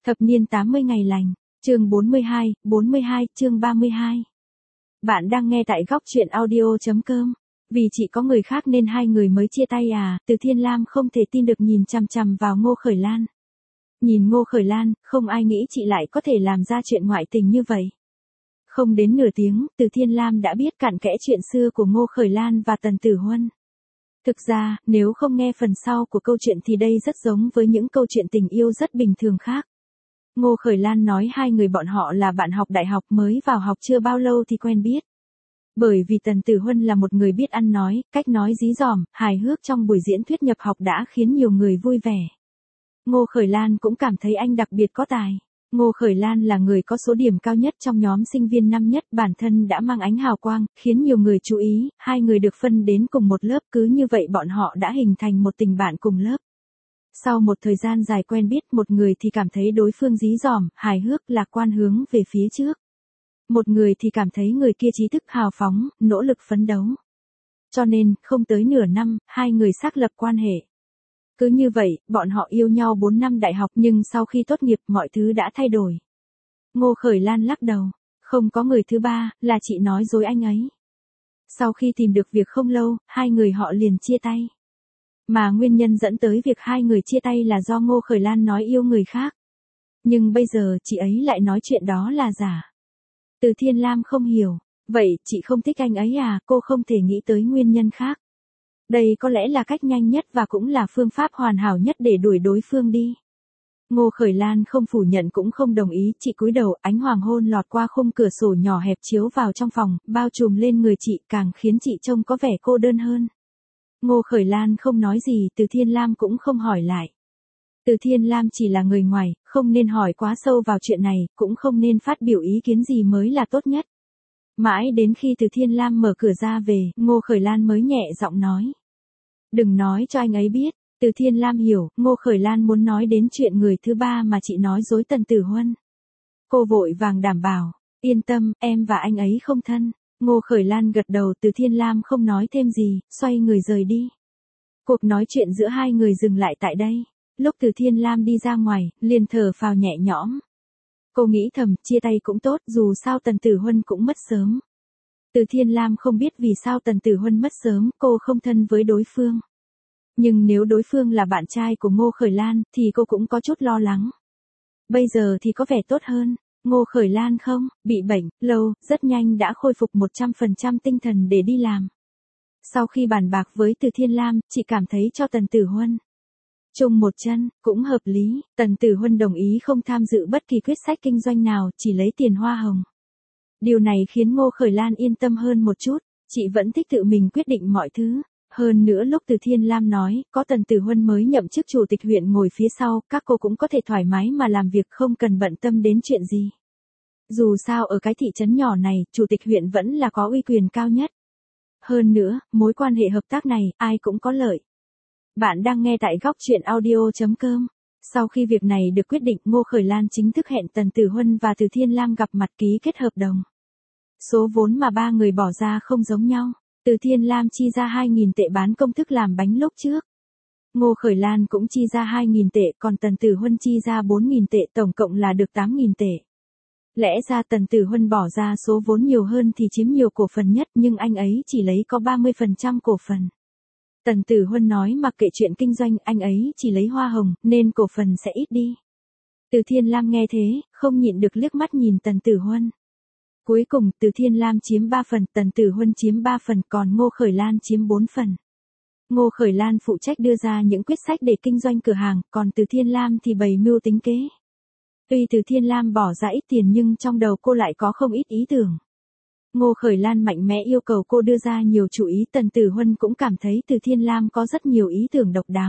Thập niên 80 ngày lành, chương 42, chương 32. Bạn đang nghe tại góc truyện audio.com. Vì chỉ có người khác nên hai người mới chia tay à? Từ Thiên Lam không thể tin được nhìn chằm chằm vào Ngô Khởi Lan. Nhìn Ngô Khởi Lan, không ai nghĩ chị lại có thể làm ra chuyện ngoại tình như vậy. Không đến nửa tiếng, Từ Thiên Lam đã biết cặn kẽ chuyện xưa của Ngô Khởi Lan và Tần Tử Huân. Thực ra, nếu không nghe phần sau của câu chuyện thì đây rất giống với những câu chuyện tình yêu rất bình thường khác. Ngô Khởi Lan nói hai người bọn họ là bạn học đại học mới vào học chưa bao lâu thì quen biết. Bởi vì Tần Tử Huân là một người biết ăn nói, cách nói dí dỏm, hài hước trong buổi diễn thuyết nhập học đã khiến nhiều người vui vẻ. Ngô Khởi Lan cũng cảm thấy anh đặc biệt có tài. Ngô Khởi Lan là người có số điểm cao nhất trong nhóm sinh viên năm nhất, bản thân đã mang ánh hào quang, khiến nhiều người chú ý, hai người được phân đến cùng một lớp, cứ như vậy bọn họ đã hình thành một tình bạn cùng lớp. Sau một thời gian dài quen biết, một người thì cảm thấy đối phương dí dỏm, hài hước, lạc quan hướng về phía trước. Một người thì cảm thấy người kia trí thức hào phóng, nỗ lực phấn đấu. Cho nên, không tới nửa năm, hai người xác lập quan hệ. Cứ như vậy, bọn họ yêu nhau 4 năm đại học nhưng sau khi tốt nghiệp mọi thứ đã thay đổi. Ngô Khởi Lan lắc đầu. Không có người thứ ba, là chị nói dối anh ấy. Sau khi tìm được việc không lâu, hai người họ liền chia tay. Mà nguyên nhân dẫn tới việc hai người chia tay là do Ngô Khởi Lan nói yêu người khác. Nhưng bây giờ chị ấy lại nói chuyện đó là giả. Từ Thiên Lam không hiểu. Vậy chị không thích anh ấy à? Cô không thể nghĩ tới nguyên nhân khác. Đây có lẽ là cách nhanh nhất và cũng là phương pháp hoàn hảo nhất để đuổi đối phương đi. Ngô Khởi Lan không phủ nhận cũng không đồng ý, chị cúi đầu, ánh hoàng hôn lọt qua khung cửa sổ nhỏ hẹp chiếu vào trong phòng, bao trùm lên người chị, càng khiến chị trông có vẻ cô đơn hơn. Ngô Khởi Lan không nói gì, Từ Thiên Lam cũng không hỏi lại. Từ Thiên Lam chỉ là người ngoài, không nên hỏi quá sâu vào chuyện này, cũng không nên phát biểu ý kiến gì mới là tốt nhất. Mãi đến khi Từ Thiên Lam mở cửa ra về, Ngô Khởi Lan mới nhẹ giọng nói. Đừng nói cho anh ấy biết. Từ Thiên Lam hiểu, Ngô Khởi Lan muốn nói đến chuyện người thứ ba mà chị nói dối Tần Tử Huân. Cô vội vàng đảm bảo, yên tâm, em và anh ấy không thân. Ngô Khởi Lan gật đầu, Từ Thiên Lam không nói thêm gì, xoay người rời đi. Cuộc nói chuyện giữa hai người dừng lại tại đây. Lúc Từ Thiên Lam đi ra ngoài, liền thở phào nhẹ nhõm. Cô nghĩ thầm, chia tay cũng tốt, dù sao Tần Tử Huân cũng mất sớm. Từ Thiên Lam không biết vì sao Tần Tử Huân mất sớm, cô không thân với đối phương. Nhưng nếu đối phương là bạn trai của Ngô Khởi Lan, thì cô cũng có chút lo lắng. Bây giờ thì có vẻ tốt hơn. Ngô Khởi Lan không, bị bệnh, lâu, rất nhanh đã khôi phục 100% tinh thần để đi làm. Sau khi bàn bạc với Từ Thiên Lam, chị cảm thấy cho Tần Tử Huân chung một chân, cũng hợp lý. Tần Tử Huân đồng ý không tham dự bất kỳ quyết sách kinh doanh nào, chỉ lấy tiền hoa hồng. Điều này khiến Ngô Khởi Lan yên tâm hơn một chút, chị vẫn thích tự mình quyết định mọi thứ. Hơn nữa lúc Từ Thiên Lam nói, có Tần Tử Huân mới nhậm chức chủ tịch huyện ngồi phía sau, các cô cũng có thể thoải mái mà làm việc không cần bận tâm đến chuyện gì. Dù sao ở cái thị trấn nhỏ này, chủ tịch huyện vẫn là có uy quyền cao nhất. Hơn nữa, mối quan hệ hợp tác này, ai cũng có lợi. Bạn đang nghe tại góc truyện audio.com. Sau khi việc này được quyết định, Ngô Khởi Lan chính thức hẹn Tần Tử Huân và Từ Thiên Lam gặp mặt ký kết hợp đồng. Số vốn mà ba người bỏ ra không giống nhau. Từ Thiên Lam chi ra 2.000 tệ bán công thức làm bánh lúc trước. Ngô Khởi Lan cũng chi ra 2.000 tệ, còn Tần Tử Huân chi ra 4.000 tệ, tổng cộng là được 8.000 tệ. Lẽ ra Tần Tử Huân bỏ ra số vốn nhiều hơn thì chiếm nhiều cổ phần nhất, nhưng anh ấy chỉ lấy có 30% cổ phần. Tần Tử Huân nói mặc kệ chuyện kinh doanh, anh ấy chỉ lấy hoa hồng, nên cổ phần sẽ ít đi. Từ Thiên Lam nghe thế, không nhịn được liếc mắt nhìn Tần Tử Huân. Cuối cùng, Từ Thiên Lam chiếm 3 phần, Tần Tử Huân chiếm 3 phần, còn Ngô Khởi Lan chiếm 4 phần. Ngô Khởi Lan phụ trách đưa ra những quyết sách để kinh doanh cửa hàng, còn Từ Thiên Lam thì bày mưu tính kế. Tuy Từ Thiên Lam bỏ ra ít tiền nhưng trong đầu cô lại có không ít ý tưởng. Ngô Khởi Lan mạnh mẽ yêu cầu cô đưa ra nhiều chủ ý, Tần Tử Huân cũng cảm thấy Từ Thiên Lam có rất nhiều ý tưởng độc đáo.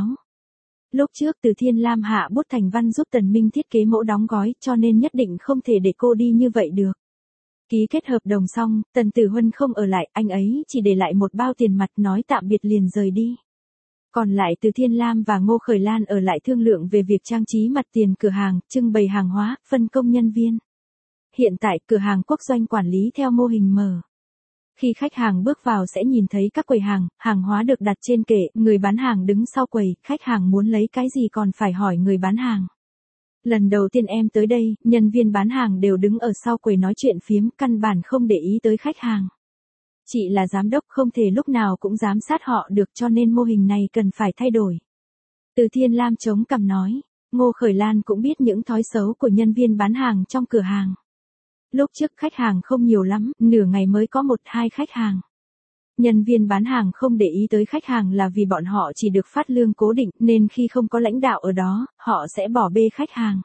Lúc trước Từ Thiên Lam hạ bút thành văn giúp Tần Minh thiết kế mẫu đóng gói, cho nên nhất định không thể để cô đi như vậy được. Ký kết hợp đồng xong, Tần Tử Huân không ở lại, anh ấy chỉ để lại một bao tiền mặt nói tạm biệt liền rời đi. Còn lại Từ Thiên Lam và Ngô Khởi Lan ở lại thương lượng về việc trang trí mặt tiền cửa hàng, trưng bày hàng hóa, phân công nhân viên. Hiện tại cửa hàng quốc doanh quản lý theo mô hình mở. Khi khách hàng bước vào sẽ nhìn thấy các quầy hàng, hàng hóa được đặt trên kệ, người bán hàng đứng sau quầy, khách hàng muốn lấy cái gì còn phải hỏi người bán hàng. Lần đầu tiên em tới đây, nhân viên bán hàng đều đứng ở sau quầy nói chuyện phiếm, căn bản không để ý tới khách hàng. Chị là giám đốc không thể lúc nào cũng giám sát họ được cho nên mô hình này cần phải thay đổi. Từ Thiên Lam chống cằm nói, Ngô Khởi Lan cũng biết những thói xấu của nhân viên bán hàng trong cửa hàng. Lúc trước khách hàng không nhiều lắm, nửa ngày mới có 1-2 khách hàng. Nhân viên bán hàng không để ý tới khách hàng là vì bọn họ chỉ được phát lương cố định nên khi không có lãnh đạo ở đó, họ sẽ bỏ bê khách hàng.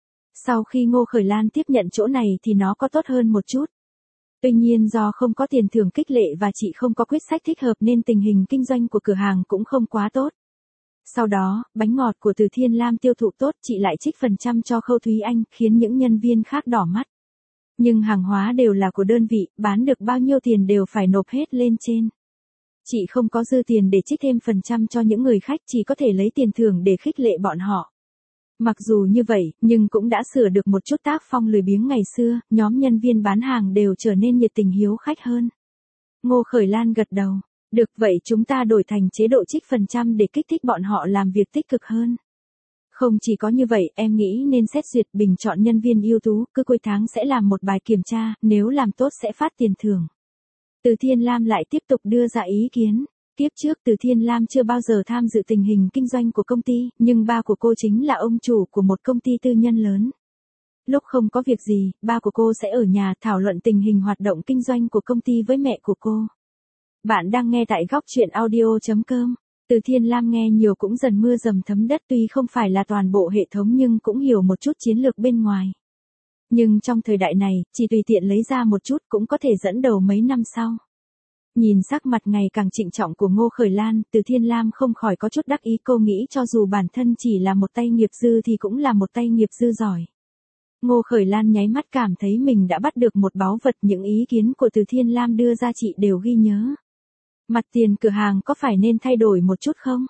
Sau khi Ngô Khởi Lan tiếp nhận chỗ này thì nó có tốt hơn một chút. Tuy nhiên do không có tiền thưởng khích lệ và chị không có quyết sách thích hợp nên tình hình kinh doanh của cửa hàng cũng không quá tốt. Sau đó, bánh ngọt của Từ Thiên Lam tiêu thụ tốt, chị lại trích phần trăm cho Khâu Thúy Anh, khiến những nhân viên khác đỏ mắt. Nhưng hàng hóa đều là của đơn vị, bán được bao nhiêu tiền đều phải nộp hết lên trên. Chị không có dư tiền để trích thêm phần trăm cho những người khách, chỉ có thể lấy tiền thưởng để khích lệ bọn họ. Mặc dù như vậy, nhưng cũng đã sửa được một chút tác phong lười biếng ngày xưa, nhóm nhân viên bán hàng đều trở nên nhiệt tình hiếu khách hơn. Ngô Khởi Lan gật đầu. Được vậy chúng ta đổi thành chế độ trích phần trăm để kích thích bọn họ làm việc tích cực hơn. Không chỉ có như vậy, em nghĩ nên xét duyệt bình chọn nhân viên ưu tú, cứ cuối tháng sẽ làm một bài kiểm tra, nếu làm tốt sẽ phát tiền thưởng. Từ Thiên Lam lại tiếp tục đưa ra ý kiến. Kiếp trước Từ Thiên Lam chưa bao giờ tham dự tình hình kinh doanh của công ty, nhưng ba của cô chính là ông chủ của một công ty tư nhân lớn. Lúc không có việc gì, ba của cô sẽ ở nhà thảo luận tình hình hoạt động kinh doanh của công ty với mẹ của cô. Bạn đang nghe tại góc truyện audio.com. Từ Thiên Lam nghe nhiều cũng dần mưa dầm thấm đất, tuy không phải là toàn bộ hệ thống nhưng cũng hiểu một chút chiến lược bên ngoài. Nhưng trong thời đại này, chỉ tùy tiện lấy ra một chút cũng có thể dẫn đầu mấy năm sau. Nhìn sắc mặt ngày càng trịnh trọng của Ngô Khởi Lan, Từ Thiên Lam không khỏi có chút đắc ý, cô nghĩ cho dù bản thân chỉ là một tay nghiệp dư thì cũng là một tay nghiệp dư giỏi. Ngô Khởi Lan nháy mắt cảm thấy mình đã bắt được một báu vật, những ý kiến của Từ Thiên Lam đưa ra chị đều ghi nhớ. Mặt tiền cửa hàng có phải nên thay đổi một chút không?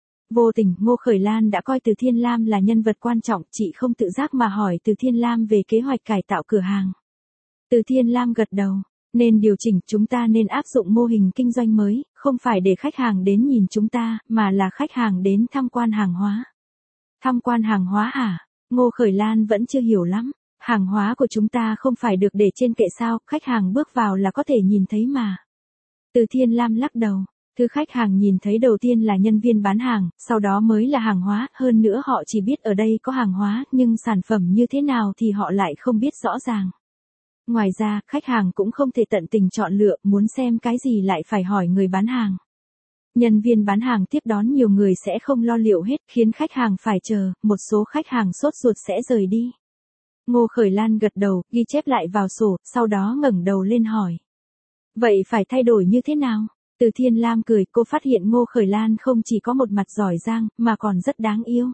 Vô tình, Ngô Khởi Lan đã coi Từ Thiên Lam là nhân vật quan trọng, chị không tự giác mà hỏi Từ Thiên Lam về kế hoạch cải tạo cửa hàng. Từ Thiên Lam gật đầu, nên điều chỉnh, chúng ta nên áp dụng mô hình kinh doanh mới, không phải để khách hàng đến nhìn chúng ta, mà là khách hàng đến tham quan hàng hóa. Tham quan hàng hóa hả? Ngô Khởi Lan vẫn chưa hiểu lắm. Hàng hóa của chúng ta không phải được để trên kệ sao, khách hàng bước vào là có thể nhìn thấy mà. Từ Thiên Lam lắc đầu, thứ khách hàng nhìn thấy đầu tiên là nhân viên bán hàng, sau đó mới là hàng hóa, hơn nữa họ chỉ biết ở đây có hàng hóa, nhưng sản phẩm như thế nào thì họ lại không biết rõ ràng. Ngoài ra, khách hàng cũng không thể tận tình chọn lựa, muốn xem cái gì lại phải hỏi người bán hàng. Nhân viên bán hàng tiếp đón nhiều người sẽ không lo liệu hết, khiến khách hàng phải chờ, một số khách hàng sốt ruột sẽ rời đi. Ngô Khởi Lan gật đầu, ghi chép lại vào sổ, sau đó ngẩng đầu lên hỏi. Vậy phải thay đổi như thế nào? Từ Thiên Lam cười, cô phát hiện Ngô Khởi Lan không chỉ có một mặt giỏi giang, mà còn rất đáng yêu.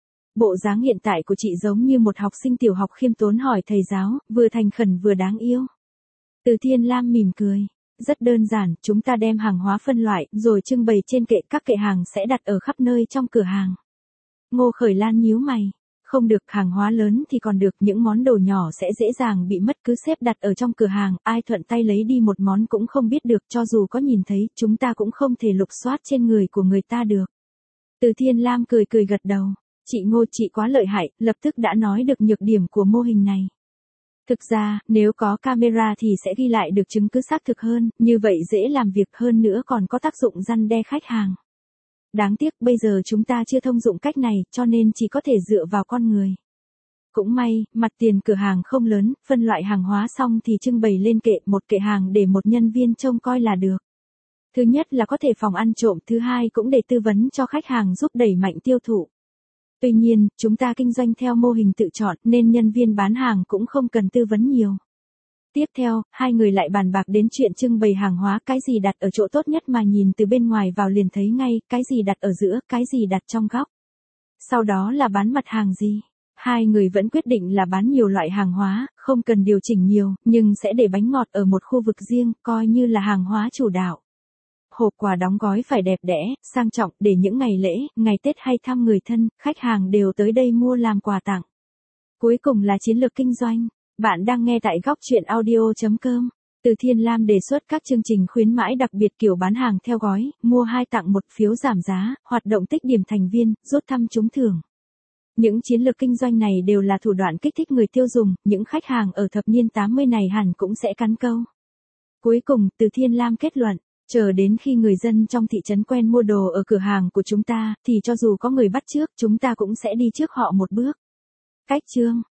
Bộ dáng hiện tại của chị giống như một học sinh tiểu học khiêm tốn hỏi thầy giáo, vừa thành khẩn vừa đáng yêu. Từ Thiên Lam mỉm cười. Rất đơn giản, chúng ta đem hàng hóa phân loại, rồi trưng bày trên kệ, các kệ hàng sẽ đặt ở khắp nơi trong cửa hàng. Ngô Khởi Lan nhíu mày. Không được, hàng hóa lớn thì còn được, những món đồ nhỏ sẽ dễ dàng bị mất, cứ xếp đặt ở trong cửa hàng, ai thuận tay lấy đi một món cũng không biết được, cho dù có nhìn thấy, chúng ta cũng không thể lục soát trên người của người ta được. Từ Thiên Lam cười cười gật đầu. Chị Ngô, chị quá lợi hại, lập tức đã nói được nhược điểm của mô hình này. Thực ra, nếu có camera thì sẽ ghi lại được chứng cứ xác thực hơn, như vậy dễ làm việc hơn nữa còn có tác dụng răn đe khách hàng. Đáng tiếc bây giờ chúng ta chưa thông dụng cách này, cho nên chỉ có thể dựa vào con người. Cũng may, mặt tiền cửa hàng không lớn, phân loại hàng hóa xong thì trưng bày lên kệ, một kệ hàng để một nhân viên trông coi là được. Thứ nhất là có thể phòng ăn trộm, thứ hai cũng để tư vấn cho khách hàng giúp đẩy mạnh tiêu thụ. Tuy nhiên, chúng ta kinh doanh theo mô hình tự chọn nên nhân viên bán hàng cũng không cần tư vấn nhiều. Tiếp theo, hai người lại bàn bạc đến chuyện trưng bày hàng hóa, cái gì đặt ở chỗ tốt nhất mà nhìn từ bên ngoài vào liền thấy ngay, cái gì đặt ở giữa, cái gì đặt trong góc. Sau đó là bán mặt hàng gì. Hai người vẫn quyết định là bán nhiều loại hàng hóa, không cần điều chỉnh nhiều, nhưng sẽ để bánh ngọt ở một khu vực riêng, coi như là hàng hóa chủ đạo. Hộp quà đóng gói phải đẹp đẽ, sang trọng, để những ngày lễ, ngày Tết hay thăm người thân, khách hàng đều tới đây mua làm quà tặng. Cuối cùng là chiến lược kinh doanh. Bạn đang nghe tại góc truyện audio.com. Từ Thiên Lam đề xuất các chương trình khuyến mãi đặc biệt kiểu bán hàng theo gói, mua 2 tặng 1 phiếu giảm giá, hoạt động tích điểm thành viên, rút thăm trúng thưởng. Những chiến lược kinh doanh này đều là thủ đoạn kích thích người tiêu dùng, những khách hàng ở thập niên 80 này hẳn cũng sẽ cắn câu. Cuối cùng, Từ Thiên Lam kết luận, chờ đến khi người dân trong thị trấn quen mua đồ ở cửa hàng của chúng ta, thì cho dù có người bắt trước, chúng ta cũng sẽ đi trước họ một bước. Cách chương